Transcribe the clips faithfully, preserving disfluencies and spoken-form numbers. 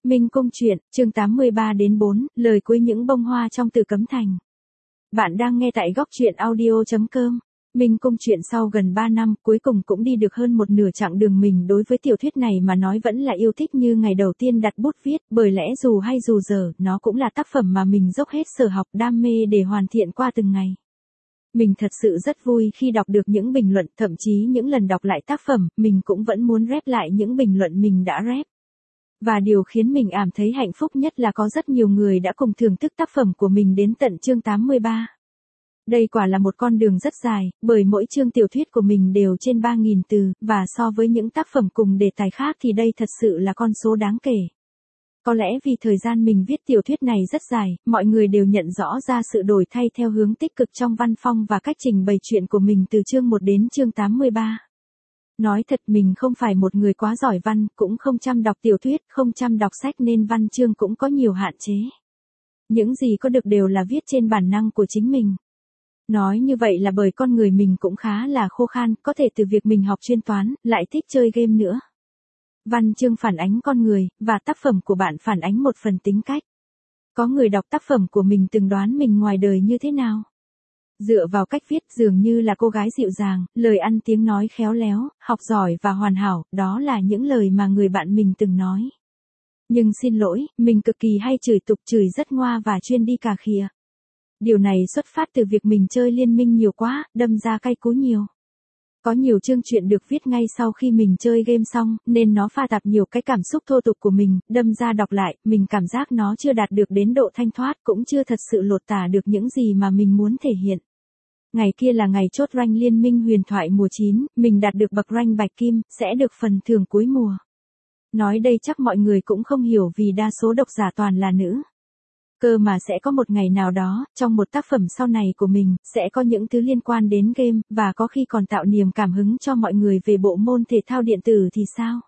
Minh Cung truyện, chương tám mươi ba đến bốn, lời cuối những bông hoa trong Tử Cấm Thành. Bạn đang nghe tại góc truyện audio chấm com. Minh Cung truyện sau gần ba năm, cuối cùng cũng đi được hơn một nửa chặng đường. Mình đối với tiểu thuyết này mà nói vẫn là yêu thích như ngày đầu tiên đặt bút viết, bởi lẽ dù hay dù dở, nó cũng là tác phẩm mà mình dốc hết sở học đam mê để hoàn thiện qua từng ngày. Mình thật sự rất vui khi đọc được những bình luận, thậm chí những lần đọc lại tác phẩm, mình cũng vẫn muốn rep lại những bình luận mình đã rep. Và điều khiến mình cảm thấy hạnh phúc nhất là có rất nhiều người đã cùng thưởng thức tác phẩm của mình đến tận chương tám mươi ba. Đây quả là một con đường rất dài, bởi mỗi chương tiểu thuyết của mình đều trên ba nghìn từ, và so với những tác phẩm cùng đề tài khác thì đây thật sự là con số đáng kể. Có lẽ vì thời gian mình viết tiểu thuyết này rất dài, mọi người đều nhận rõ ra sự đổi thay theo hướng tích cực trong văn phong và cách trình bày chuyện của mình từ chương một đến chương tám mươi ba. Nói thật mình không phải một người quá giỏi văn, cũng không chăm đọc tiểu thuyết, không chăm đọc sách nên văn chương cũng có nhiều hạn chế. Những gì có được đều là viết trên bản năng của chính mình. Nói như vậy là bởi con người mình cũng khá là khô khan, có thể từ việc mình học chuyên toán, lại thích chơi game nữa. Văn chương phản ánh con người, và tác phẩm của bạn phản ánh một phần tính cách. Có người đọc tác phẩm của mình từng đoán mình ngoài đời như thế nào. Dựa vào cách viết dường như là cô gái dịu dàng, lời ăn tiếng nói khéo léo, học giỏi và hoàn hảo, đó là những lời mà người bạn mình từng nói. Nhưng xin lỗi, mình cực kỳ hay chửi tục chửi rất ngoa và chuyên đi cà khịa. Điều này xuất phát từ việc mình chơi liên minh nhiều quá, đâm ra cay cú nhiều. Có nhiều chương truyện được viết ngay sau khi mình chơi game xong, nên nó pha tạp nhiều cái cảm xúc thô tục của mình, đâm ra đọc lại, mình cảm giác nó chưa đạt được đến độ thanh thoát, cũng chưa thật sự lột tả được những gì mà mình muốn thể hiện. Ngày kia là ngày chốt rank liên minh huyền thoại mùa chín, mình đạt được bậc rank bạch kim, sẽ được phần thưởng cuối mùa. Nói đây chắc mọi người cũng không hiểu vì đa số độc giả toàn là nữ. Cơ mà sẽ có một ngày nào đó, trong một tác phẩm sau này của mình, sẽ có những thứ liên quan đến game, và có khi còn tạo niềm cảm hứng cho mọi người về bộ môn thể thao điện tử thì sao?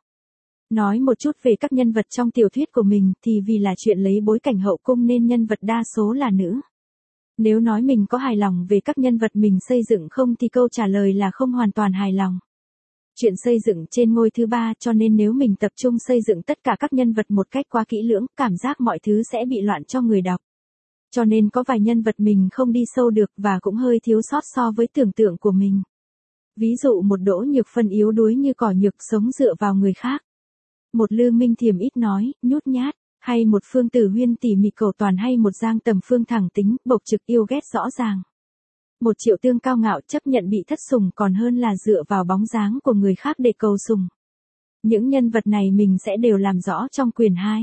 Nói một chút về các nhân vật trong tiểu thuyết của mình, thì vì là chuyện lấy bối cảnh hậu cung nên nhân vật đa số là nữ. Nếu nói mình có hài lòng về các nhân vật mình xây dựng không thì câu trả lời là không hoàn toàn hài lòng. Chuyện xây dựng trên ngôi thứ ba cho nên nếu mình tập trung xây dựng tất cả các nhân vật một cách quá kỹ lưỡng, cảm giác mọi thứ sẽ bị loạn cho người đọc. Cho nên có vài nhân vật mình không đi sâu được và cũng hơi thiếu sót so với tưởng tượng của mình. Ví dụ một Đỗ Nhược Phân yếu đuối như cỏ nhược sống dựa vào người khác. Một Lư Minh Thiềm ít nói, nhút nhát. Hay một Phương Tử Huyên tỉ mỉ cầu toàn hay một Giang Tầm Phương thẳng tính, bộc trực yêu ghét rõ ràng. Một Triệu Tương cao ngạo chấp nhận bị thất sủng còn hơn là dựa vào bóng dáng của người khác để cầu sủng. Những nhân vật này mình sẽ đều làm rõ trong quyển hai.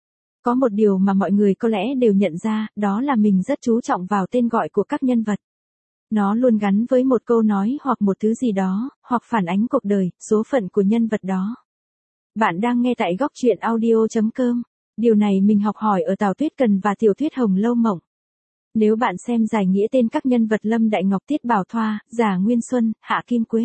Có một điều mà mọi người có lẽ đều nhận ra, đó là mình rất chú trọng vào tên gọi của các nhân vật. Nó luôn gắn với một câu nói hoặc một thứ gì đó, hoặc phản ánh cuộc đời, số phận của nhân vật đó. Bạn đang nghe tại góc truyện audio chấm com. Điều này mình học hỏi ở Tào Tuyết Cần và tiểu thuyết Hồng Lâu Mộng. Nếu bạn xem giải nghĩa tên các nhân vật Lâm Đại Ngọc, Tiết Bảo Thoa, Giả Nguyên Xuân, Hạ Kim Quế,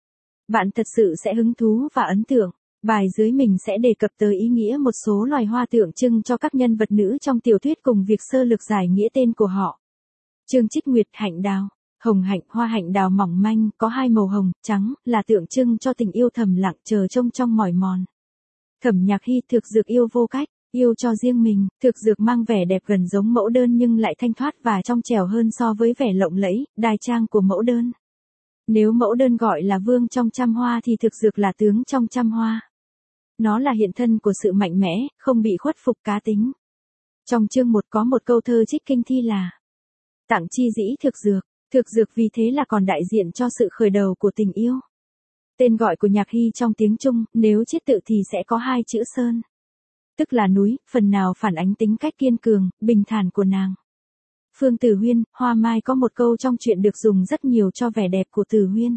bạn thật sự sẽ hứng thú và ấn tượng. Bài dưới mình sẽ đề cập tới ý nghĩa một số loài hoa tượng trưng cho các nhân vật nữ trong tiểu thuyết cùng việc sơ lược giải nghĩa tên của họ. Trương Trích Nguyệt, hạnh đào. Hồng hạnh, hoa hạnh đào mỏng manh, có hai màu hồng, trắng, là tượng trưng cho tình yêu thầm lặng chờ trông trong mỏi mòn. Thẩm Nhạc Hy, thực dược yêu vô cách. Yêu cho riêng mình, thực dược mang vẻ đẹp gần giống mẫu đơn nhưng lại thanh thoát và trong trẻo hơn so với vẻ lộng lẫy, đài trang của mẫu đơn. Nếu mẫu đơn gọi là vương trong trăm hoa thì thực dược là tướng trong trăm hoa. Nó là hiện thân của sự mạnh mẽ, không bị khuất phục cá tính. Trong chương một có một câu thơ trích kinh thi là: tặng chi dĩ thực dược, thực dược vì thế là còn đại diện cho sự khởi đầu của tình yêu. Tên gọi của Nhạc Hy trong tiếng Trung, nếu chiết tự thì sẽ có hai chữ sơn. Tức là núi, phần nào phản ánh tính cách kiên cường, bình thản của nàng. Phương Tử Huyên, Hoa Mai có một câu trong truyện được dùng rất nhiều cho vẻ đẹp của Tử Huyên.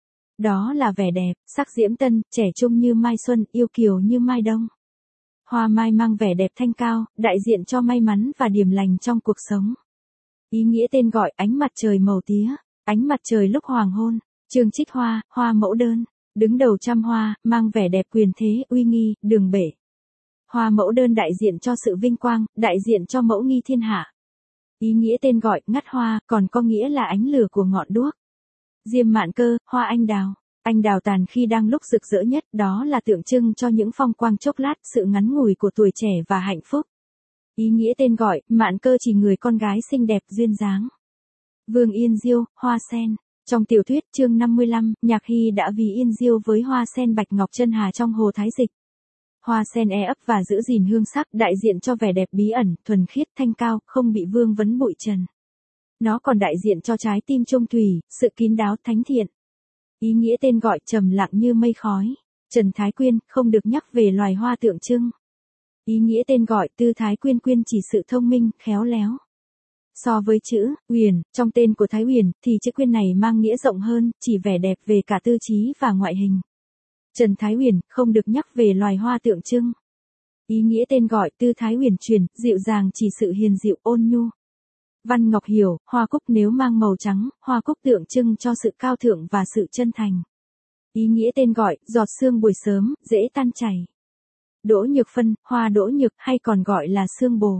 Đó là vẻ đẹp, sắc diễm tân, trẻ trung như mai xuân, yêu kiều như mai đông. Hoa Mai mang vẻ đẹp thanh cao, đại diện cho may mắn và điềm lành trong cuộc sống. Ý nghĩa tên gọi ánh mặt trời màu tía, ánh mặt trời lúc hoàng hôn. Trương Trích Hoa, hoa mẫu đơn, đứng đầu trăm hoa, mang vẻ đẹp quyền thế, uy nghi, đường bể. Hoa mẫu đơn đại diện cho sự vinh quang, đại diện cho mẫu nghi thiên hạ. Ý nghĩa tên gọi ngắt hoa còn có nghĩa là ánh lửa của ngọn đuốc. Diêm Mạn Cơ, hoa anh đào. Anh đào tàn khi đang lúc rực rỡ nhất, đó là tượng trưng cho những phong quang chốc lát, sự ngắn ngủi của tuổi trẻ và hạnh phúc. Ý nghĩa tên gọi, Mạn Cơ chỉ người con gái xinh đẹp duyên dáng. Vương Yên Diêu, hoa sen. Trong tiểu thuyết chương năm mươi lăm, Nhạc Hy đã ví Yên Diêu với hoa sen bạch ngọc chân hà trong hồ Thái Dịch. Hoa sen e ấp và giữ gìn hương sắc, đại diện cho vẻ đẹp bí ẩn, thuần khiết, thanh cao, không bị vương vấn bụi trần. Nó còn đại diện cho trái tim trung thủy, sự kín đáo, thánh thiện. Ý nghĩa tên gọi, trầm lặng như mây khói. Trần Thái Quyên, không được nhắc về loài hoa tượng trưng. Ý nghĩa tên gọi, Tư Thái Quyên. Quyên chỉ sự thông minh, khéo léo. So với chữ Uyển trong tên của Thái Uyển thì chữ Quyên này mang nghĩa rộng hơn, chỉ vẻ đẹp về cả tư trí và ngoại hình. Trần Thái Uyển, không được nhắc về loài hoa tượng trưng. Ý nghĩa tên gọi, Tư Thái Uyển chuyển, dịu dàng chỉ sự hiền dịu, ôn nhu. Văn Ngọc Hiểu, hoa cúc nếu mang màu trắng, hoa cúc tượng trưng cho sự cao thượng và sự chân thành. Ý nghĩa tên gọi, giọt sương buổi sớm, dễ tan chảy. Đỗ Nhược Phân, hoa đỗ nhược hay còn gọi là sương bồ.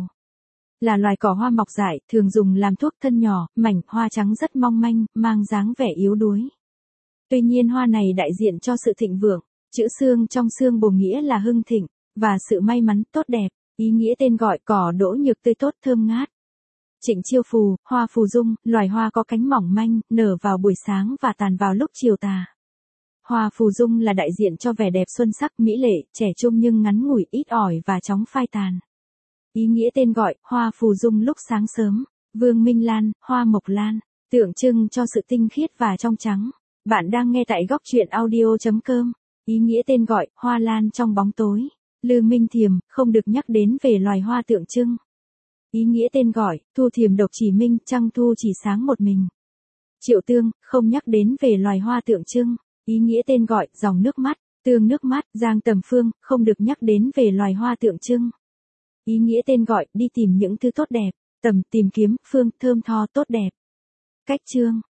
Là loài cỏ hoa mọc dại, thường dùng làm thuốc, thân nhỏ, mảnh, hoa trắng rất mong manh, mang dáng vẻ yếu đuối. Tuy nhiên hoa này đại diện cho sự thịnh vượng, chữ sương trong sương bồ nghĩa là hưng thịnh, và sự may mắn, tốt đẹp. Ý nghĩa tên gọi, cỏ đỗ nhược tươi tốt thơm ngát. Trịnh Chiêu Phù, hoa phù dung, loài hoa có cánh mỏng manh, nở vào buổi sáng và tàn vào lúc chiều tà. Hoa phù dung là đại diện cho vẻ đẹp xuân sắc, mỹ lệ, trẻ trung nhưng ngắn ngủi, ít ỏi và chóng phai tàn. Ý nghĩa tên gọi, hoa phù dung lúc sáng sớm. Vương Minh Lan, hoa mộc lan, tượng trưng cho sự tinh khiết và trong trắng. Bạn đang nghe tại góc truyện audio chấm com. Ý nghĩa tên gọi, hoa lan trong bóng tối. Lư Minh Thiềm, không được nhắc đến về loài hoa tượng trưng. Ý nghĩa tên gọi, thu thiềm độc chỉ minh, trăng thu chỉ sáng một mình. Triệu Tương, không nhắc đến về loài hoa tượng trưng. Ý nghĩa tên gọi, dòng nước mắt, tương nước mắt. Giang Tầm Phương, không được nhắc đến về loài hoa tượng trưng. Ý nghĩa tên gọi, đi tìm những thứ tốt đẹp. Tầm, tìm kiếm, phương, thơm tho, tốt đẹp. Cách chương.